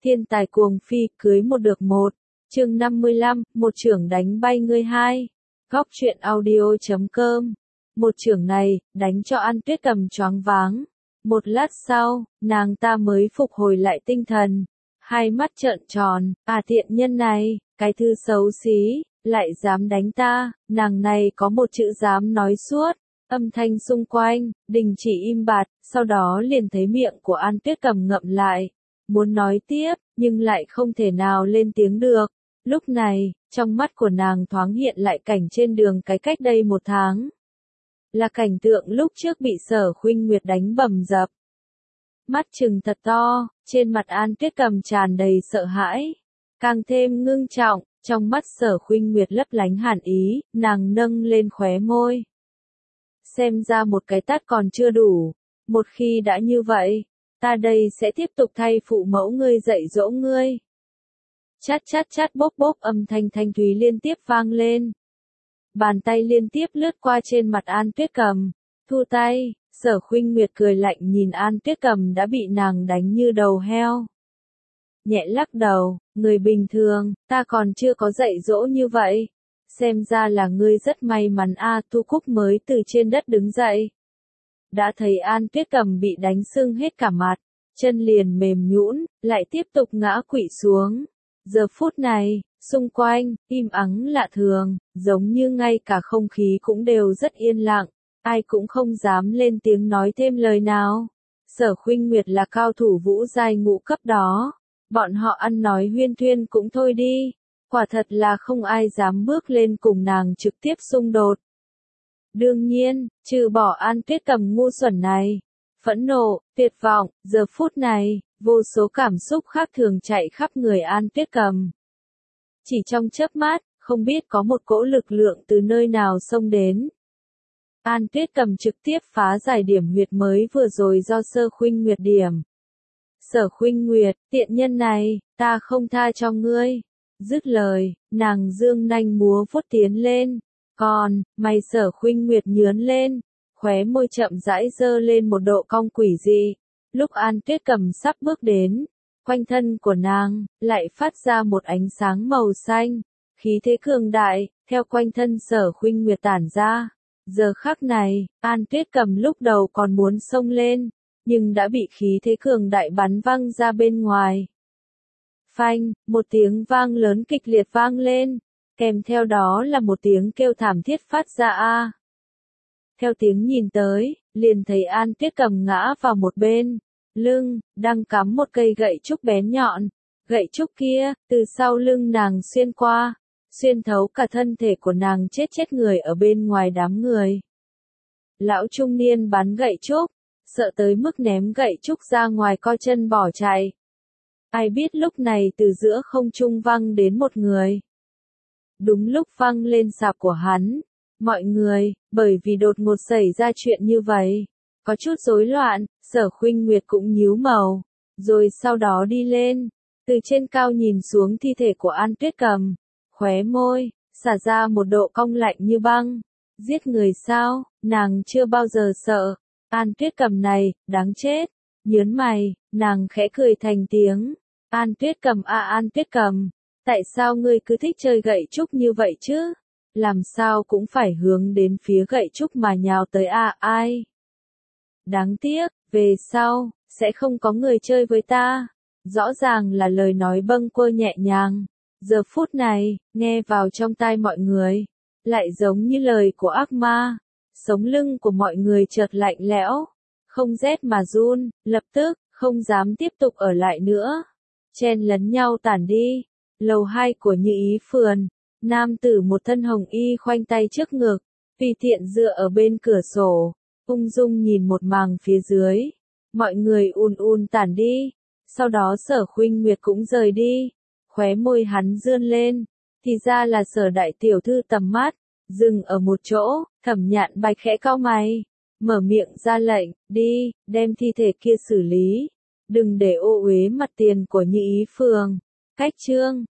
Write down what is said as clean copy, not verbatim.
Thiên tài cuồng phi, cưới một được một. Chương 55, một chưởng đánh bay ngươi hai. Góc truyện audio.com. Một chưởng này, đánh cho An Tuyết Cầm choáng váng. Một lát sau, nàng ta mới phục hồi lại tinh thần. Hai mắt trợn tròn, tiện nhân này, cái thư xấu xí, lại dám đánh ta, nàng này có một chữ dám nói suốt. Âm thanh xung quanh, đình chỉ im bặt, sau đó liền thấy miệng của An Tuyết Cầm ngậm lại. Muốn nói tiếp, nhưng lại không thể nào lên tiếng được. Lúc này, trong mắt của nàng thoáng hiện lại cảnh trên đường cái cách đây một tháng. Là cảnh tượng lúc trước bị Sở Khuynh Nguyệt đánh bầm dập. Mắt trừng thật to, trên mặt An Tuyết Cầm tràn đầy sợ hãi. Càng thêm ngưng trọng, trong mắt Sở Khuynh Nguyệt lấp lánh hàn ý, nàng nâng lên khóe môi. Xem ra một cái tát còn chưa đủ. Một khi đã như vậy, ta đây sẽ tiếp tục thay phụ mẫu ngươi dạy dỗ ngươi. Chát chát chát bốp bốp âm thanh thanh thúy liên tiếp vang lên. Bàn tay liên tiếp lướt qua trên mặt An Tuyết Cầm. Thu tay, Sở Khuynh Nguyệt cười lạnh nhìn An Tuyết Cầm đã bị nàng đánh như đầu heo. Nhẹ lắc đầu, người bình thường, ta còn chưa có dạy dỗ như vậy. Xem ra là ngươi rất may mắn Thu Cúc mới từ trên đất đứng dậy. Đã thấy An Tuyết Cầm bị đánh sưng hết cả mặt, chân liền mềm nhũn, lại tiếp tục ngã quỵ xuống. Giờ phút này, xung quanh, im ắng lạ thường, giống như ngay cả không khí cũng đều rất yên lặng, ai cũng không dám lên tiếng nói thêm lời nào. Sở Khuynh Nguyệt là cao thủ vũ giai ngũ cấp đó, bọn họ ăn nói huyên thuyên cũng thôi đi, quả thật là không ai dám bước lên cùng nàng trực tiếp xung đột. Đương nhiên, trừ bỏ An Tuyết Cầm ngu xuẩn này, phẫn nộ, tuyệt vọng, giờ phút này, vô số cảm xúc khác thường chạy khắp người An Tuyết Cầm. Chỉ trong chớp mắt, không biết có một cỗ lực lượng từ nơi nào xông đến. An Tuyết Cầm trực tiếp phá giải điểm huyệt mới vừa rồi do Sở Khuynh Nguyệt điểm. Sở Khuynh Nguyệt, tiện nhân này, ta không tha cho ngươi. Dứt lời, nàng dương nanh múa vuốt tiến lên. Còn, mày Sở Khuynh Nguyệt nhướn lên, khóe môi chậm rãi dơ lên một độ cong quỷ dị. Lúc An Tuyết Cầm sắp bước đến, quanh thân của nàng, lại phát ra một ánh sáng màu xanh. Khí thế cường đại, theo quanh thân Sở Khuynh Nguyệt tản ra. Giờ khắc này, An Tuyết Cầm lúc đầu còn muốn xông lên, nhưng đã bị khí thế cường đại bắn văng ra bên ngoài. Phanh, một tiếng vang lớn kịch liệt vang lên, kèm theo đó là một tiếng kêu thảm thiết phát ra Theo tiếng nhìn tới, liền thấy An Tuyết Cầm ngã vào một bên, lưng, đang cắm một cây gậy trúc bén nhọn. Gậy trúc kia, từ sau lưng nàng xuyên qua, xuyên thấu cả thân thể của nàng chết người ở bên ngoài đám người. Lão trung niên bắn gậy trúc, sợ tới mức ném gậy trúc ra ngoài co chân bỏ chạy. Ai biết lúc này từ giữa không trung văng đến một người. Đúng lúc văng lên sạp của hắn, mọi người, bởi vì đột ngột xảy ra chuyện như vậy, có chút rối loạn, Sở Khuynh Nguyệt cũng nhíu màu, rồi sau đó đi lên, từ trên cao nhìn xuống thi thể của An Tuyết Cầm, khóe môi, xả ra một độ cong lạnh như băng. Giết người sao, nàng chưa bao giờ sợ, An Tuyết Cầm này, đáng chết. Nhớn mày, nàng khẽ cười thành tiếng. An Tuyết Cầm An Tuyết Cầm, tại sao ngươi cứ thích chơi gậy trúc như vậy chứ? Làm sao cũng phải hướng đến phía gậy trúc mà nhào tới ai? Đáng tiếc, về sau, sẽ không có người chơi với ta. Rõ ràng là lời nói bâng quơ nhẹ nhàng. Giờ phút này, nghe vào trong tai mọi người, lại giống như lời của ác ma. Sống lưng của mọi người chợt lạnh lẽo, không rét mà run, lập tức, không dám tiếp tục ở lại nữa. Chen lấn nhau tản đi. Lầu 2 của Như Ý Phườn, nam tử một thân hồng y khoanh tay trước ngực, tùy tiện dựa ở bên cửa sổ, ung dung nhìn một màng phía dưới. Mọi người tản đi. Sau đó Sở Khuynh Nguyệt cũng rời đi. Khóe môi hắn dương lên, thì ra là Sở đại tiểu thư tầm mắt, dừng ở một chỗ. Thẩm Nhạn Bạch khẽ cau mày, mở miệng ra lệnh, đi, đem thi thể kia xử lý, đừng để ô uế mặt tiền của Như Ý Phường. Cách chương